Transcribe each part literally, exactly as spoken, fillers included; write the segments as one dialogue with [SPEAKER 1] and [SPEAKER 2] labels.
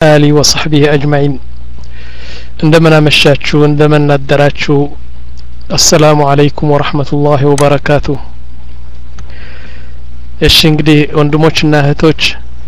[SPEAKER 1] آله وصحبه أجمعين. عندما مشاتشو عندما ندراتشو السلام عليكم ورحمة الله وبركاته. እሺ እንግዲህ ወንድሞችና እህቶች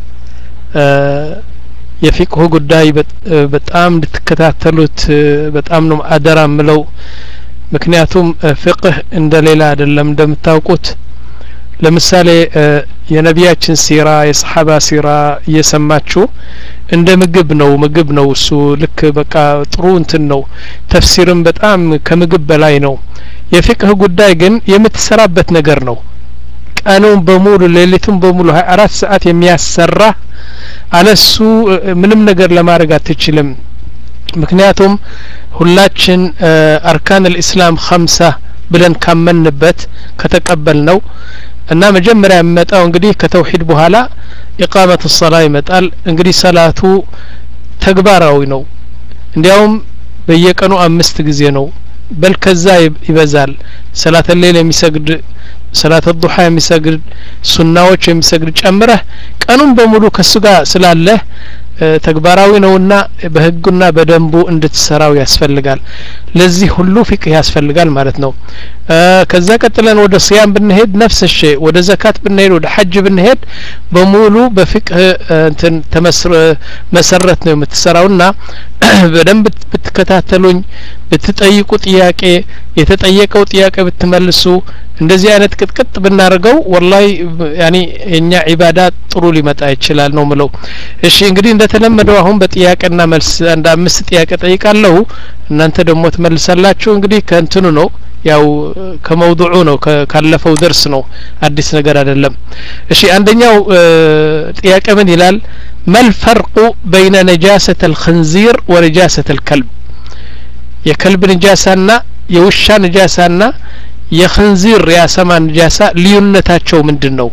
[SPEAKER 1] የፊቅሁ ጉዳይ በጣም እንድትከታተሉት በጣም ነው አደራ ምለው። ምክንያቱም ፍቅህ እንደሌላ አይደለም እንደምታውቁት። ለምሳሌ የነቢያችን ሲራ የሰሃባ ሲራ እየሰማችሁ እንደ ምግብ ነው ምግብ ነው እሱ ልክ በቃ ጥሩ እንትን ነው። ተፍሲርም በጣም ከምግብ በላይ ነው። የፍቅህ ጉዳይ ግን የምትሰራበት ነገር ነው። ቀኑን በሙሉ ሌሊቱን በሙሉ ሃያ አራት ሰዓት የሚያሰራ አለሱ ምንም ነገር ለማድረግ አትችልም። ምክንያቱም ሁላችን አርካን الاسلام خمسة ብለን ካመንበት ከተቀበልነው እና መጀመሪያ የሚመጣው እንግዲህ ከተውሂድ በኋላ ኢቃመቱ الصلاه ይመጣል። እንግዲህ ሰላቱ ተግባራዊ ነው። እንዲያውም በየቀኑ አምስት ጊዜ ነው በል ከዛ ይበዛል። ሰላተ ሌሊት የሚሰግድ ሰላተ ዱሃ የሚሰግድ ሱናዎች የሚሰግድ ጨምረህ ቀኑን በሙሉ ከሱ ጋር ስላለ ተግባራዊ ነውና በህጉና በደንቡ እንድትሰራው ያስፈልጋል። ለዚህ ሁሉ ፍቅህ ያስፈልጋል ማለት ነው። ከዛ ቀጥለን ወደ ሲያም ብንሄድ ነፍስ الشيء ወደ ዘካት ብንሄድ ወደ ሐጅ ብንሄድ በሙሉ በፍቅህ እንትን ተመስረ መሰረት ነው የምትሰራውና በደንብ ብትከታተሉኝ ብትጠይቁ ጥያቄ የተጠየቀው ጥያቄ ብትመልሱ እንደዚህ አይነት ቅጥቅጥ ብናረገው ወላሂ ያኒ እኛ ኢባዳ ጥሩ ሊመጣ ይችላል ነው ምለው። እሺ እንግዲህ እንደተለመደው አሁን በጥያቄና መልስ አንድ አምስት ጥያቄ ጠይቃለሁ እናንተ ደግሞ ትመልሳላችሁ። እንግዲህ ከእንትኑ ነው ያው ከመውዱዑ ነው ካለፈው ደርስ ነው አዲስ ነገር አይደለም። እሺ አንደኛው ጥያቄ ምን ይላል? ما الفرق بين نجاسة الخنزير ونجاسة الكلب؟ የከልብ ነጃሳና የውሻ ነጃሳና የخنزير ያሰማ ነጃሳ ልዩነታቸው ምንድነው?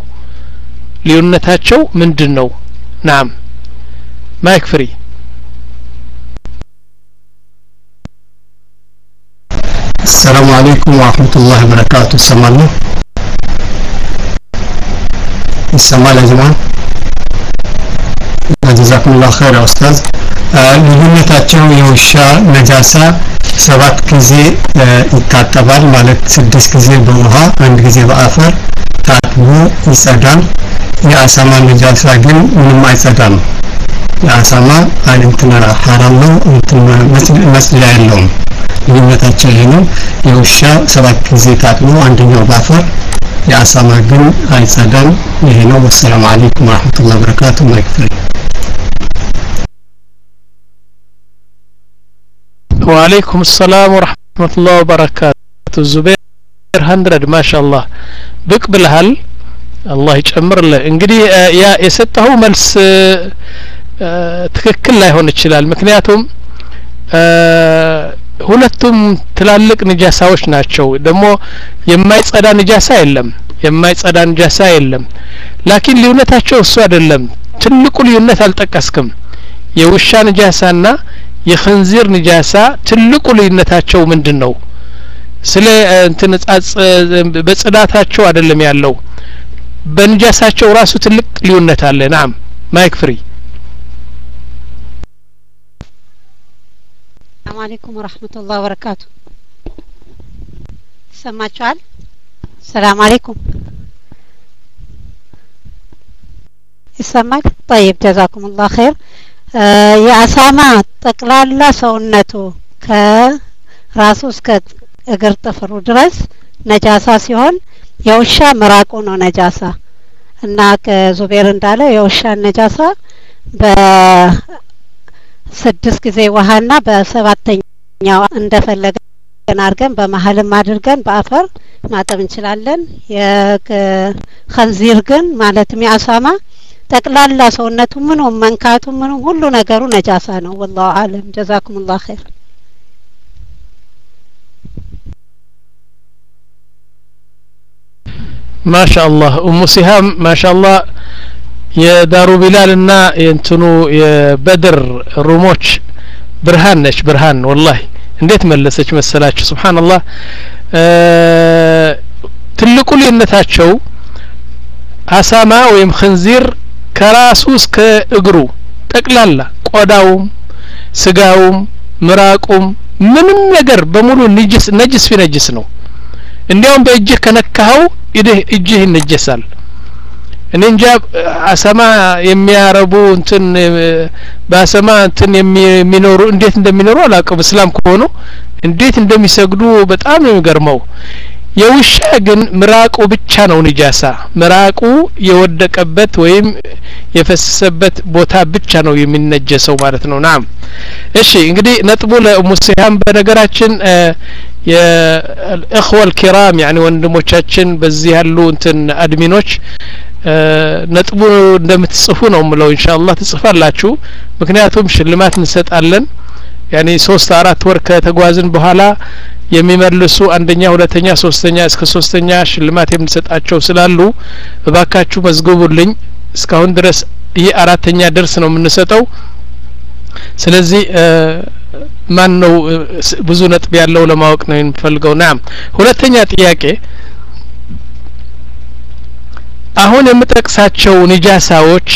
[SPEAKER 1] ልዩነታቸው ምንድነው? نعم ማይክ ፍሪ።
[SPEAKER 2] السلام عليكم ورحمة الله وبركاته. سمعنا السماع يا جماعة. جزاكم الله خير يا أستاذ. ልዩነታቸው የውሻ ነጃሳ ሰባት ጊዜ ይታጠባል ማለት ስድስት ጊዜ በውሃ አንድ ጊዜ በአፈር ታጥቦ ይጸዳል። የአሳማ ነጃሳ ግን ምንም አይጸዳም። የአሳማ እንትን ሐራም ነው እንትን መስለ ያለው ልዩነታቸው ይሄ ነው። የውሻ ሰባት ጊዜ ታጥቦ አንደኛው በአፈር የአሳማ ግን አይጸዳም። ይሄ ነው። ወሰላሙ አለይኩም ወራህመቱላሂ ወበረካቱሁ። ማይክፍሪ
[SPEAKER 1] وعليكم السلام ورحمة الله وبركاته. زبير هندرد ما شاء الله بك بالهل الله يجمر له. እንግዲህ ያ የሰጠው መልስ ትክክል ላይሆን ይችላል። ምክንያቱም ሁለቱም ትላልቅ ንጃሳዎች ናቸው። ደግሞ የማይጸዳ ንጃሳ የለም የማይጸዳ ንጃሳ የለም። ላኪን ልዩነታቸው እሱ አይደለም። ትልቁ ልዩነት አልጠቀስክም። የውሻ ንጃሳና የخنزير ንጃሳ ትልቁ ልዩነታቸው ምንድነው? ስለ እንትን ጻጽ በጽዳታቸው አይደለም ያለው በንጃሳቸው ራሱ ትልቅ ልዩነት አለ። نعم ማይክ ፍሪ።
[SPEAKER 3] السلام عليكم ورحمة الله وبركاته. سمعتوا؟ السلام عليكم. يسمعك؟ طيب جزاكم الله خير. የአሳማ ጠቅላላ ሰውነቱ ከራሱ እስከ እግር ጥፍሩ ድረስ ነጃሳ ሲሆን የውሻ ምራቁ ነው ነጃሳ እና ከዙቤር እንዳለ የውሻ ነጃሳ በስድስት ጊዜ ውሃና በሰባተኛው እንደፈለገን አድርገን በመሀልም አድርገን በአፈር ማጠብ እንችላለን። የخنزير ግን ማለትም የአሳማ ጠቅላላ ሰውነቱ ምኑ መንካቱ ምኑ ሁሉ ነገሩ ነጃሳ ነው። والله اعلم. جزاكم الله خير.
[SPEAKER 1] ما شاء الله ام سهام ما شاء الله የዳሩ ቢላልና የእንትኑ የበድር ሩሞች ብርሃን ነች ብርሃን والله እንዴት መለሰች መሰላችሁ ሱብሃንአላህ። ትልቁ ልዩነታቸው አሳማ ወይም خنزير ከራሱ እስከ እግሩ ጠቅላላ ቆዳውም ስጋውም ምራቁም ምንም ነገር በሙሉ ንጅስ ነጅስ ቢነጅስ ነው እንዲያውም በእጅህ ከነካው እድህ እጅህ ይነጀሳል እኔ እንጃ አሰማ የሚያረቡ እንትን በአሰማ እንትን የሚኖሩ እንዴት እንደሚኖሩ አላውቅም እስላም ከሆኑ እንዴት እንደሚሰግዱ በጣም ነው የሚገርመው የውሻ ግን ምራቁ ብቻ ነው ንጃሳ ምራቁ የወደቀበት ወይም የፈሰሰበት ቦታ ብቻ ነው የሚነጀሰው ማለት ነው ናም እሺ እንግዲህ ነጥቡ ለሙስሊም በነገራችን የእخوة الكرام يعني ወንድሞቻችን በዚህ ያሉ እንትን አድሚኖች ነጥቡ እንደምትጽፉ ነው ምለው ኢንሻአላህ ትጽፋላችሁ ምክንያቱም ሽልማት እንሰጣለን يعني ሶስት አራት ወር ከተጓዝን በኋላ የሚመልሱ አንደኛ ሁለተኛ ሶስተኛ እስከ ሶስተኛ ሽልማት የምንሰጣቸው ስላሉ እባካችሁ መዝግቡልኝ እስካሁን ድረስ ይሄ አራተኛ ደርስ ነው የምንሰጠው ስለዚህ ማን ነው ብዙ ነጥብ ያለው ለማወቅ ነው የምፈልገው ናም ሁለተኛ ጥያቄ አሁን የምጠቅሳቸው ንጃሳዎች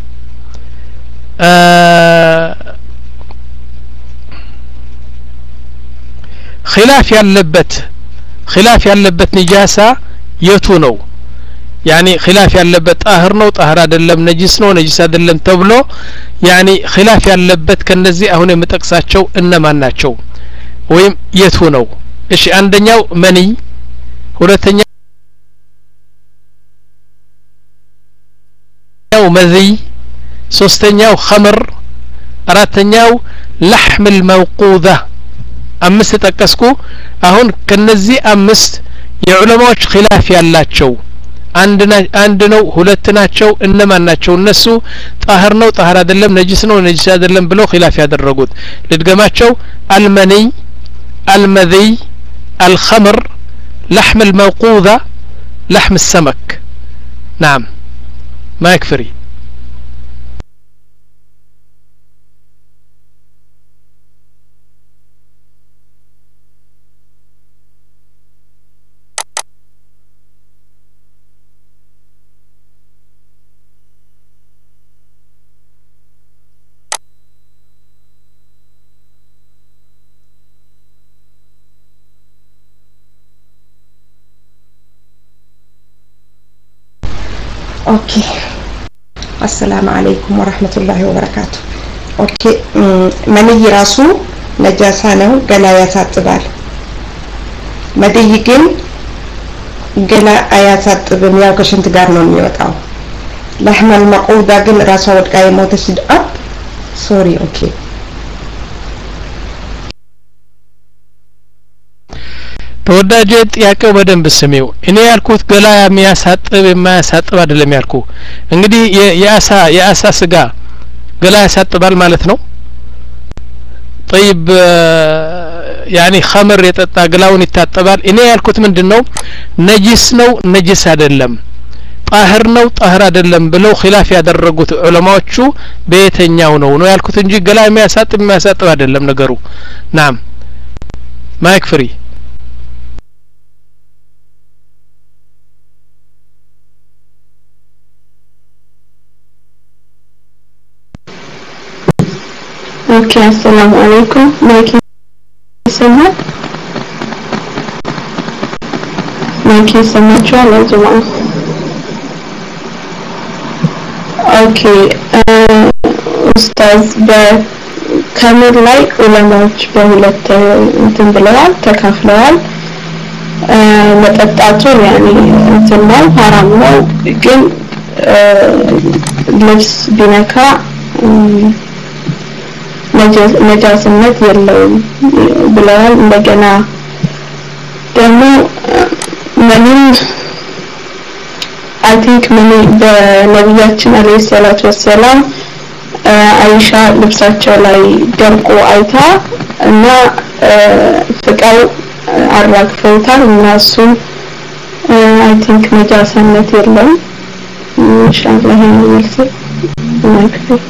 [SPEAKER 1] خلاف ያለበት خلاف ያለበት ንጃሳ የቱ ነው يعني خلاف ያለበት طاهر ነው طاهر አይደለም ነጅስ ነው ነጅስ አይደለም ተብሎ يعني خلاف ያለበት ከነዚህ አሁን የምጠቅሳቸው እነማን ናቸው ወይም የቱ ነው እሺ አንደኛው መኒ ሁለተኛው መذي ሶስተኛው خمر አራተኛው لحم الموقوذة አምስት ተጠቀስኩ አሁን ከነዚህ አምስት የዑለማዎች ኺላፍ ያላቸው አንድ አንድ ነው ሁለት ናቸው እነማን ናቸው እነሱ طاهر ነው طاهر አይደለም ነጅስ ነው ነጅስ አይደለም ብለው ኺላፍ ያደረጉት ልድገማቸው المني المذي الخمر لحم الموقوذة لحم السمك نعم ما يكفري
[SPEAKER 4] اوكي السلام عليكم ورحمة الله وبركاته اوكي مني راسو نجاسة ነው ገላ ያሳጥባል መድይ ግን ገላ አያሳጥብም ያው ከሽንት ጋር ነው የሚወጣው لحم المقودة ግን ራሷ ወድቃ የሞተች አብ ሶሪ ኦኬ
[SPEAKER 1] ተወዳጀ ጥያቄው በደንብ ስሜው እኔ ያልኩት ገላ የሚያሳጥብ የማያሳጥብ አይደለም ያልኩ እንግዲህ የአሳ የአሳ ስጋ ገላ ያሳጥባል ማለት ነው طيب يعني خمر የጠጣ ገላውን ይታጠባል እኔ ያልኩት ምንድነው ነጅስ ነው ነጅስ አይደለም طاهر ነው طاهر አይደለም ብለው ኺላፍ ያደረጉት ዑለማዎቹ በየተኛው ነው ነው ያልኩት እንጂ ገላ የሚያሳጥብ የሚያሳጥብ አይደለም ነገሩ ናም ማይክ ፍሪ
[SPEAKER 5] اوكي السلام عليكم مايك يسمع مايك يسمع شو يا جماعة اوكي استاذ بكامل لاي علماء بهولت انتن بلوال تكافلوال መጠጣቱ يعني እንትን ነው حرام ነው ግን ልብስ ቢነካ ነጃስነት የለውም ብለዋል እንደገና ደግሞ ምንም I think ምን በነብያችን አለይሂ ሰላቱ ወሰለም አይሻ ልብሳቸው ላይ ደምቆ አይታ እና ፍቃው አራግፈውታል እና እሱ I think ነጃስነት የለውም ኢንሻአላህ ይመልስ ማክፈል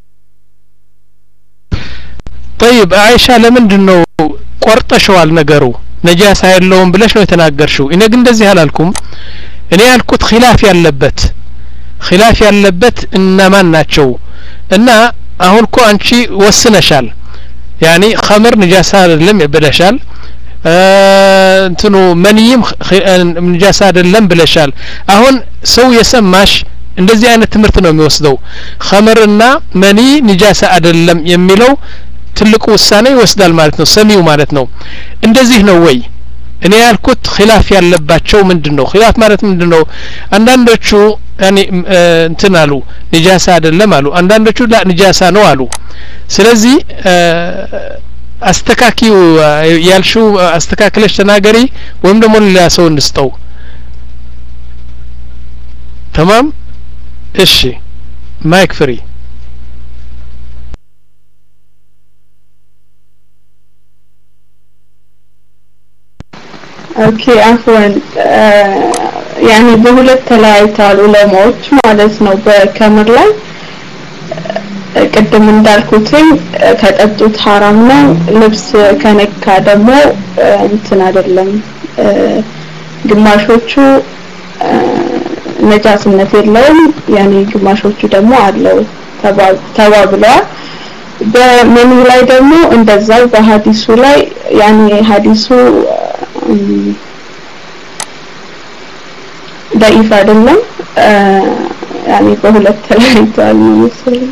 [SPEAKER 1] طيب عائشة ለምንድነው ቆርጠሽዋል ነገሩ ነጃሳ የለውም ብለሽ ነው የተናገርሽው እኔ ግን እንደዚህ አላልኩም እኔ ያልኩት ኺላፍ ያለበት ኺላፍ ያለበት እነማን ናቸው እና አሁን እኮ አንቺ ወስነሻል ያኒ ኸምር ንጃሳ አይደለም ብለሻል እንትኑ መንይም ንጃሳ አይደለም ብለሻል አሁን ሰው የሰማሽ እንደዚህ አይነት ትምህርት ነው የሚወስደው ኸምርና መኒ ንጃሳ አይደለም የሚለው ትልቁ ውሳኔ ይወስዳል ማለት ነው ሰሚው ማለት ነው እንደዚህ ነው ወይ እኔ ያልኩት ኺላፍ ያለባቸው ምንድነው ኺላፍ ማለት ምንድነው አንዳንዶቹ ያኒ እንትን አሉ ንጃሳ አይደለም አሉ አንዳንዶቹ ላ ንጃሳ ነው አሉ ስለዚህ አስተካኪው ያልሽው አስተካክለሽ ተናገሪ ወይም ደግሞ ሌላ ሰው እንስጠው تمام እሺ ማይክ ፍሪ
[SPEAKER 5] ኦኬ አፍወን ያኒ በሁለት ተለያይተዋል ዑለማዎች ማለት ነው በከምር ላይ ቅድም እንዳልኩትኝ ከጠጡት ሐራም ነው ልብስ ከነካ ደግሞ እንትን አይደለም ግማሾቹ ነጃስነት የለውም ያኒ ግማሾቹ ደግሞ አለው ተባብለዋል በመኑ ላይ ደግሞ እንደዛው በሐዲሱ ላይ ያኒ ሐዲሱ ضعيف አይደለም ያኒ በሁለት ተለያይተዋል መሰለኝ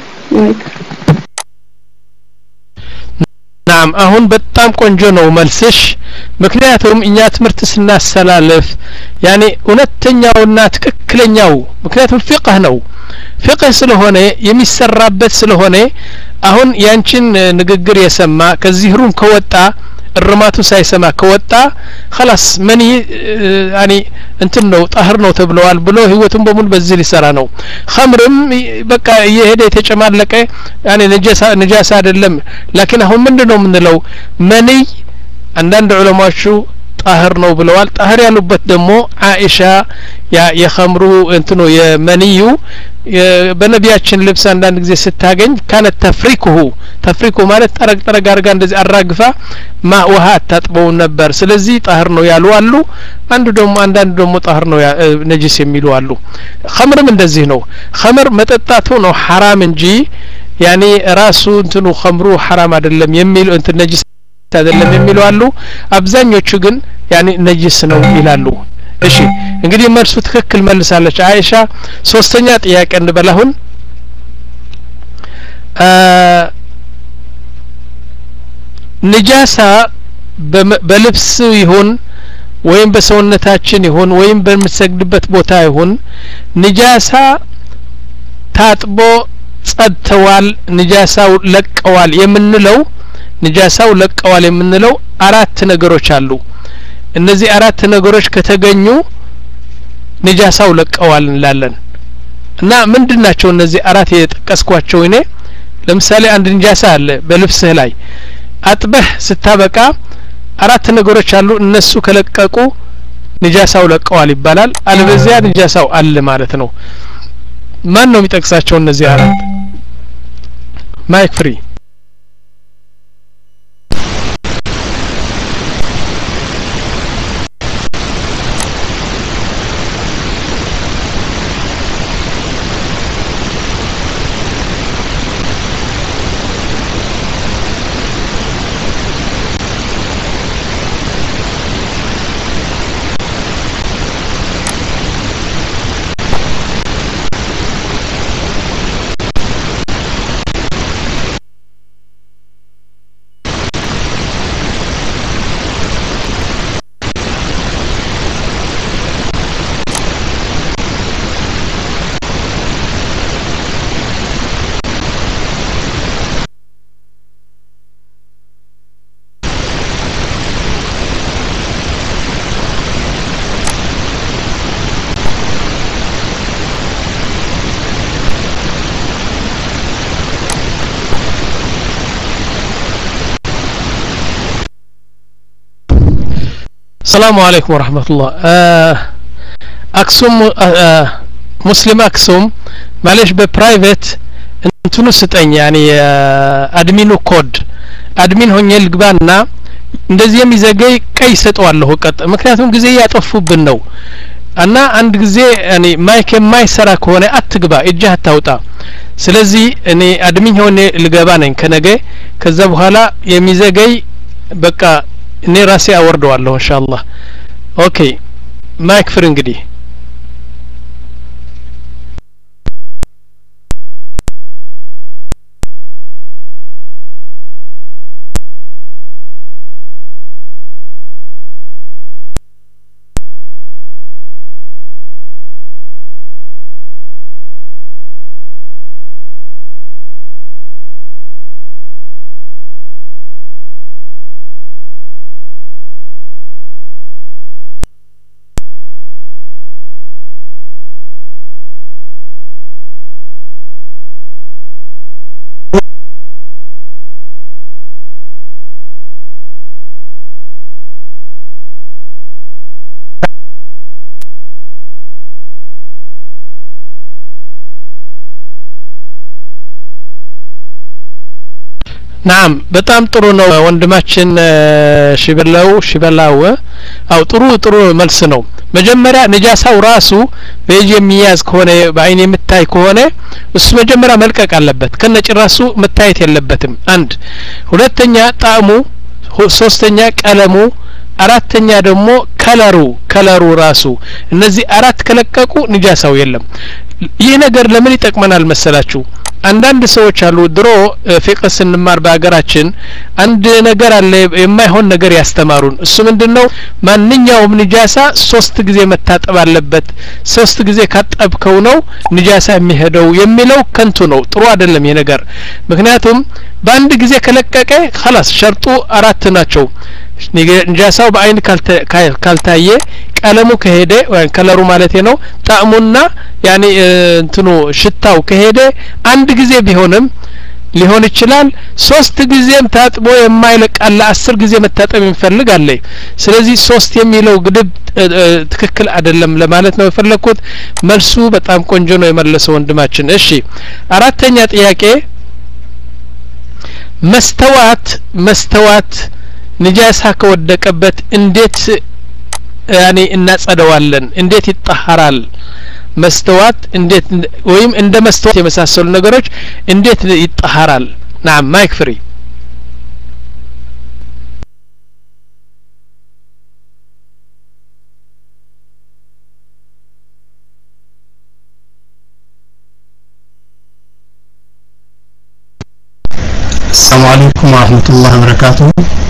[SPEAKER 5] ናም አሁን በጣም ቆንጆ ነው መልስሽ ምክንያቱም እኛ ትምህርት ስናስተላልፍ ያኒ እውነተኛውና ትክክለኛው ምክንያቱም ፍቅህ ነው ፍቅህ ስለሆነ የሚሰራበት ስለሆነ አሁን ያንቺን ንግግር የሰማ ከዚህ ሩም ከወጣ እርማቱ ሳይሰማ ከወጣ خلاص መኒ ያኒ እንትን ነው ጣህር ነው ተብለዋል ብሎ ህይወቱን በሙሉ በዚህ ሊሰራ ነው ኸምርም በቃ እየሄደ የተጨማለቀ ያኒ ነጃሳ ነጃሳ አይደለም ላኪን አሁን ምንድነው የምንለው መኒ አንዳንድ ዑለማዎቹ ጣህር ነው ብለዋል ጣህር ያሉበት ደግሞ አይሻ ያ የኸምሩ እንትኑ የመኒዩ በነቢያችን ልብስ አንዳንድ ጊዜ ስታገኝ ካነ ተፍሪኩሁ ተፍሪኩ ማለት ጠረቅ ጠረቅ አርጋ እንደዚህ አራግፋ ማ ውሃ ታጥበው ነበር ስለዚህ ጣህር ነው ያሉ አሉ አንዱ ደግሞ አንዳንዱ ደግሞ ጣህር ነው ነጂስ የሚሉ አሉ ኸምርም እንደዚህ ነው ኸምር መጠጣቱ ነው ሐራም እንጂ ያኒ ራሱ እንትኑ ኸምሩ ሐራም አይደለም የሚሉ እንትን ነጂስ አይደለም የሚሉ አሉ አብዛኞቹ ግን ያኒ ነጂስ ነው ይላሉ እሺ እንግዲህ መልሱ ትክክል መልሳለች አይሻ ሶስተኛ ጥያቄ እንበላሁን ንጃሳ በልብስ ይሁን ወይም በሰውነታችን ይሁን ወይም በምንሰግድበት ቦታ ይሁን ንጃሳ ታጥቦ ጸድተዋል ንጃሳው ለቀዋል የምንለው ንጃሳው ለቀዋል የምንለው አራት ነገሮች አሉ እነዚህ አራት ነገሮች ከተገኙ ንጃሳው ለቀዋል እንላለን እና ምንድናቸው እነዚህ አራት የጠቀስኳቸው እኔ ለምሳሌ አንድ ንጃሳ አለ በልብስህ ላይ አጥበህ ስታበቃ አራት ነገሮች አሉ እነሱ ከለቀቁ ንጃሳው ለቀዋል ይባላል አለበዚያ ንጃሳው አለ ማለት ነው ማን ነው የሚጠቅሳቸው እነዚህ አራት ማይክ ፍሪ السلام عليكم ورحمة الله أكسوم مسلم أكسوم معلش ببرايفت انتو ستين يعني أدمينو كود أدمين هون يلقبانا እንደዚህ የሚዘገይ ቀይ ሰጠዋለሁ ቀጥ ምክንያቱም ጊዜ ያጠፉብን ነው እና አንድ ጊዜ ያኒ ማይክ የማይሰራ ከሆነ አትግባ እጅህ አታውጣ
[SPEAKER 1] ስለዚህ እኔ አድሚኝ ሆኔ ልገባ ነኝ ከነገ ከዛ በኋላ የሚዘገይ በቃ እኔ ራሴ አወርደዋለሁ ኢንሻአላህ ኦኬ ማይክ ፍር እንግዲህ ናም በጣም ጥሩ ነው ወንድማችን ሽበላው ሽበላው አው ጥሩ ጥሩ መልስ ነው መጀመሪያ ነጃሳው ራሱ በእጅ የሚያዝ ከሆነ በአይን የምታይ ከሆነ እሱ መጀመሪያ መልቀቅ አለበት ከነጭራሱ መታየት የለበትም አንድ ሁለተኛ ጣዕሙ ሶስተኛ ቀለሙ አራተኛ ደግሞ ከለሩ ከለሩ ራሱ እነዚህ አራት ከለቀቁ ነጃሳው የለም ይህ ነገር ለምን ይጠቅመናል መሰላችሁ አንዳንድ ሰዎች አሉ ድሮ ፍቅህ ስንማር በአገራችን አንድ ነገር አለ የማይሆን ነገር ያስተማሩን እሱ ምንድነው ማንኛውም ንጃሳ ሶስት ጊዜ መታጠብ አለበት ሶስት ጊዜ ካጠብከው ነው ንጃሳ የሚሄደው የሚለው ከንቱ ነው ጥሩ አይደለም ይሄ ነገር ምክንያቱም በአንድ ጊዜ ከለቀቀ خلاص ሸርጡ አራት ናቸው ንጃሳው በአይን ካልታየ ቀለሙ ከሄደ ወይ ከለሩ ማለት ነው ጣዕሙና ያኒ እንትኑ ሽታው ከሄደ አንድ ጊዜ ቢሆንም ሊሆን ይችላል ሶስት ጊዜም ታጥቦ የማይለቃላ አስር ጊዜ መታጠብ የሚፈልግ አለ ስለዚህ ሶስት የሚለው ግድብ ትክክል አይደለም ለማለት ነው የፈለኩት መልሱ በጣም ቆንጆ ነው የመለሰው ወንድማችን እሺ አራተኛ ጥያቄ መስተዋት መስተዋት ንጃሳ ከወደቀበት እንዴት ያኒ እናጸደዋለን እንዴት ይጣሐራል መስተዋት እንዴት ወይም እንደ መስተዋት የመሳሰሉ ነገሮች እንዴት ይጣሐራል ናም ማይክ ፍሪ
[SPEAKER 2] السلام عليكم ورحمة الله وبركاته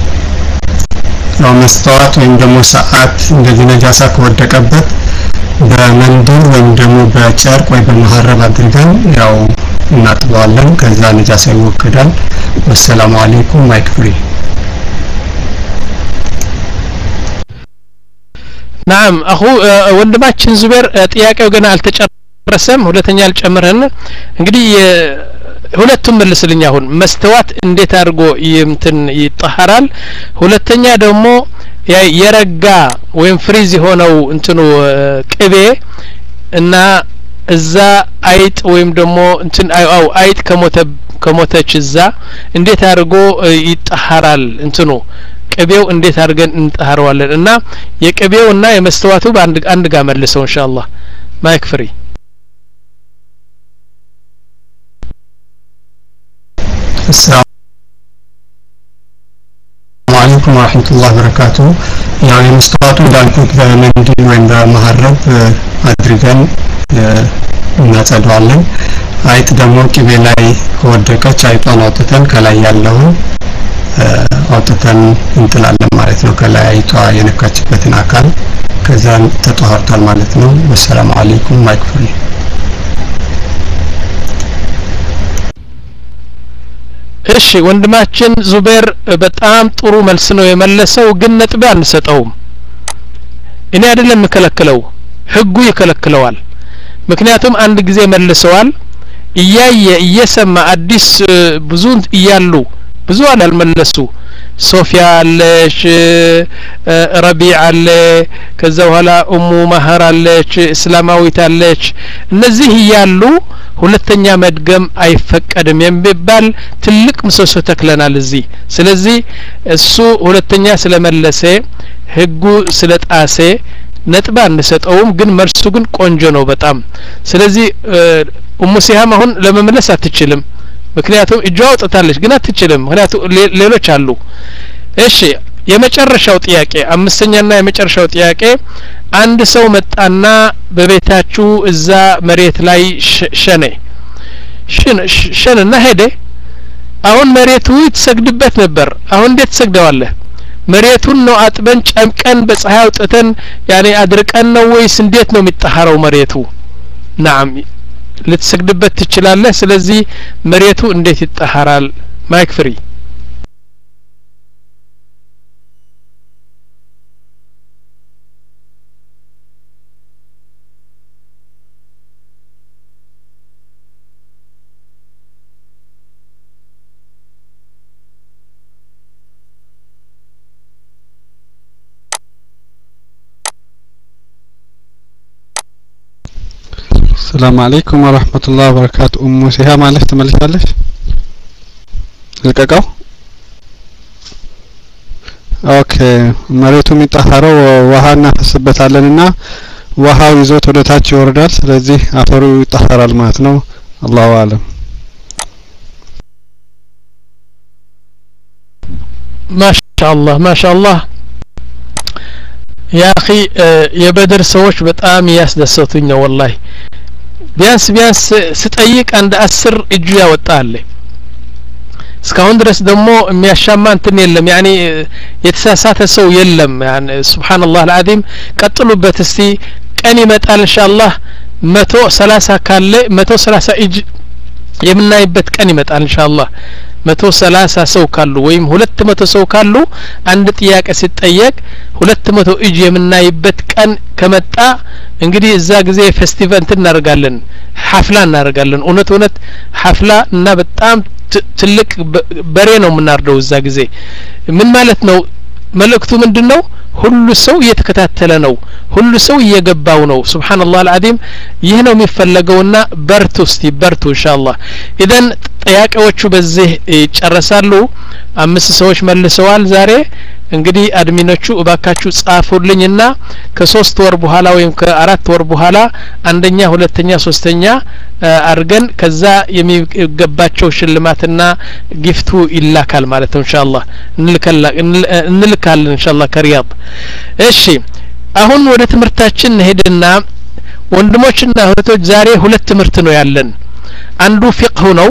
[SPEAKER 2] ያው መስተዋት ወይም ደግሞ ሰዓት እንደዚህ ነጃሳ ከወደቀበት በመንዲል ወይም ደግሞ በጨርቅ ወይ በመሐረብ አድርገን ያው እናጥበዋለን ከዛ ነጃሳ ይወገዳል ወሰላሙ አለይኩም ማይክ ፍሪ
[SPEAKER 1] ናም አኹ ወንድማችን ዙቤር ጥያቄው ገና አልተጨረሰም ሁለተኛ አልጨምረን እንግዲህ ሁለቱም መልስልኝ አሁን መስተዋት እንዴት አድርጎ ይምትን ይጣሐራል ሁለተኛ ደግሞ የረጋ ወይም ፍሪዝ የሆነው እንትኑ ቅቤ እና እዛ አይጥ ወይም ደግሞ እንትን አው አይጥ ከሞተ ከሞተች እዛ እንዴት አድርጎ ይጣሐራል እንትኑ ቅቤው እንዴት አድርገን እንጣሐረዋለን እና የቅቤውና የመስተዋቱ በአንድ አንድ ጋር መልሰው ኢንሻአላህ ማይክ ፍሪ
[SPEAKER 2] السلام عليكم ورحمة الله وبركاته ያው የመስተዋቱ እንዳልኩት በመንዲል ወይም በመሐረብ አድርገን እናጸዳዋለን አይጥ ደግሞ ቅቤ ላይ ከወደቀች አይጧን አውጥተን ከላይ ያለውን አውጥተን እንጥላለን ማለት ነው ከላይ አይጧ የነካችበትን አካል ከዛን ተጣሐርቷል ማለት ነው ወሰላሙ አለይኩም ማይክ ፍሪ
[SPEAKER 1] እሺ ወንድማችን ዙቤር በጣም ጥሩ መልስ ነው የመለሰው ግን ነጥብ አንሰጠውም እኔ አይደለም መከለከለው ህጉ ይከለክለዋል ምክንያቱም አንድ ጊዜ መልሰዋል እያየ እየሰማ አዲስ ብዙ እያሉ ብዙ አልመለሱ ሶፊያ አለች ረቢዕ አለ ከዛ በኋላ ኡሙ ማህር አለች እስላማዊት አለች እነዚህ እያሉ ሁለተኛ መድገም አይፈቀድም የሚባል ትልቅ ምሰሶ ተክለናል እዚህ ስለዚህ እሱ ሁለተኛ ስለመለሰ ህጉ ስለጣሰ ነጥብ አንሰጠውም ግን መልሱ ግን ቆንጆ ነው በጣም ስለዚህ ኡሙ ሲሃም አሁን ለመመለስ አትችልም ምክንያቱም እጇ አውጥታለች ግን አትችልም ምክንያቱም ሌሎች አሉ እሺ የመጨረሻው ጥያቄ አምስተኛና የመጨረሻው ጥያቄ አንድ ሰው መጣና በቤታችሁ እዛ መሬት ላይ ሸነ ሸነና ሄደ አሁን መሬቱ ይተሰግድበት ነበር አሁን እንዴት ተሰግደዋለህ መሬቱን ነው አጥበን ጨምቀን በፀሐይ አውጥተን ያኔ አድርቀን ነው ወይስ እንዴት ነው የሚጣሃረው መሬቱ نعم ልትሰግድበት ትችላለህ ስለዚህ መሬቱ እንዴት ይጣሃራል ማይክ ፍሪ
[SPEAKER 6] السلام عليكم ورحمة الله وبركاته أم سهام عليك تملك عليك الكاكاو اوكي መሬቱ የሚጣሃረው ውሃ እናፈስበታለንና ውሃው ይዞት ወደ ታች ይወርዳል ስለዚህ አፈሩ ይጣሃራል ማለት ነው አላሁ አለም
[SPEAKER 1] ማሻአላህ ማሻአላህ يا اخي የበድር ሰዎች በጣም ያስደሰቱኝ ነው والله ቢያንስ ቢያንስ ስጠይቅ አንድ አስር እጁ ያወጣል እስካሁን ድረስ ደግሞ የሚያሻማ እንትን የለም ያኒ የተሳሳተ ሰው የለም ያን ሱብሃንአላህ አልዓዚም ቀጥሉበት እስቲ ቀን ይመጣል ኢንሻአላህ መቶ ሰላሳ ካለ መቶ ሰላሳ እጅ የምናይበት ቀን ይመጣል ኢንሻአላህ መቶ ሰላሳ ሰው ካሉ ወይም ሁለት መቶ ሰው ካሉ አንድ ጥያቄ ሲጠየቅ ሁለት መቶ እጅ የምናይበት ቀን ከመጣ እንግዲህ እዛ ጊዜ ፌስቲቫል እናደርጋለን ሐፍላ እናደርጋለን እውነት እውነት ሐፍላ እና በጣም ትልቅ በሬ ነው የምናርደው እዛ ጊዜ ምን ማለት ነው መልእክቱ ምንድነው ሁሉ ሰው እየተከታተለ ነው ሁሉ ሰው እየገባው ነው ሱብሃንአላህ አልዓዚም ይህ ነው የሚፈለገውና በርቱ እስቲ በርቱ ኢንሻአላህ ኢደን ጥያቄዎቹ በዚህ ይጨረሳሉ አምስት ሰዎች መልሰዋል ዛሬ እንግዲህ አድሚኖቹ እባካችሁ ጻፉልኝና ከሶስት ወር በኋላ ወይም ከአራት ወር በኋላ አንደኛ ሁለተኛ ሶስተኛ አርገን ከዛ የሚገባቸው ሽልማትና ጊፍቱ ይላካል ማለት ነው ኢንሻአላህ እንልካለን ኢንሻአላህ ከሪያድ እሺ አሁን ወደ ትምርታችን ሄድና ወንድሞችና እህቶች ዛሬ ሁለት ትምርት ነው ያለን አንዱ ፊቅህ ነው